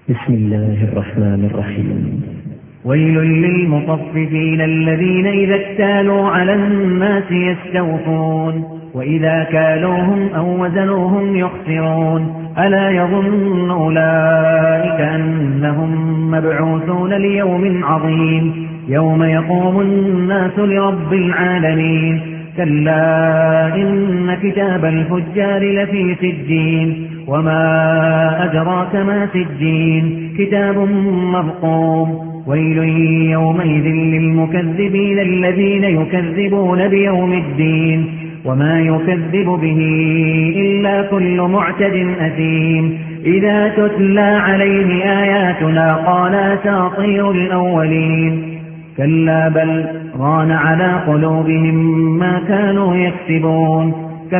بسم الله الرحمن الرحيم. ويل للمطففين الذين إذا اكتالوا على الناس يستوفون وإذا كالوهم أو وزنوهم يخسرون ألا يظن أولئك أنهم مبعوثون ليوم عظيم يوم يقوم الناس لرب العالمين كلا إن كتاب الفجار لفي سجين وما أدراك ما سجين كتاب مرقوم ويل يومئذ للمكذبين الذين يكذبون بيوم الدين وما يكذب به إلا كل معتد أثيم إذا تتلى عليه آياتنا قال أساطير الأولين كلا بل ران على قلوبهم ما كانوا يكسبون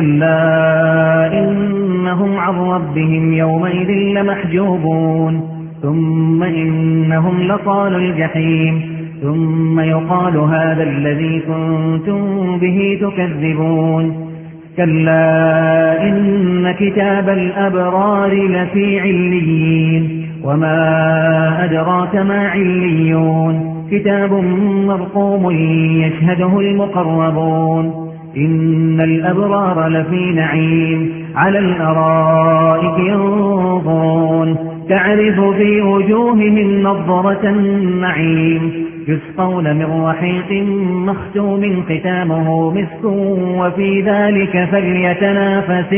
كلا إنهم عن ربهم يومئذ لمحجوبون ثم إنهم لصالوا الجحيم ثم يقال هذا الذي كنتم به تكذبون كلا إن كتاب الأبرار لفي عليين وما أدراك ما عليون كتاب مرقوم يشهده المقربون إن الأبرار لفي نعيم على الأرائك ينظرون تعرف في وجوههم نضرة النعيم يسقون من رحيق مختوم ختامه مسك وفي ذلك فليتنافس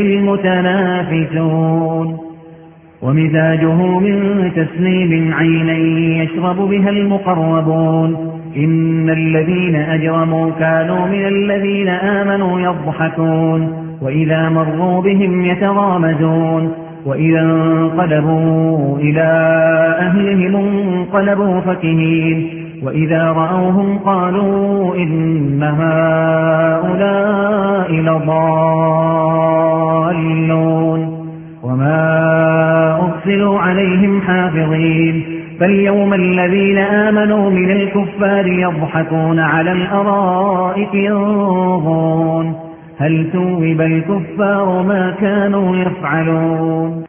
المتنافسون ومزاجه من تسنيم عينا يشرب بها المقربون إن الذين أجرموا كانوا من الذين آمنوا يضحكون وإذا مروا بهم يتغامزون وإذا انقلبوا إلى أهلهم انقلبوا فكهين وإذا رأوهم قالوا إن هؤلاء لضالون وما أرسلوا عليهم حافظين فاليوم الذين آمنوا من الكفار يضحكون على الأرائك ينظرون هل ثوب الكفار ما كانوا يفعلون.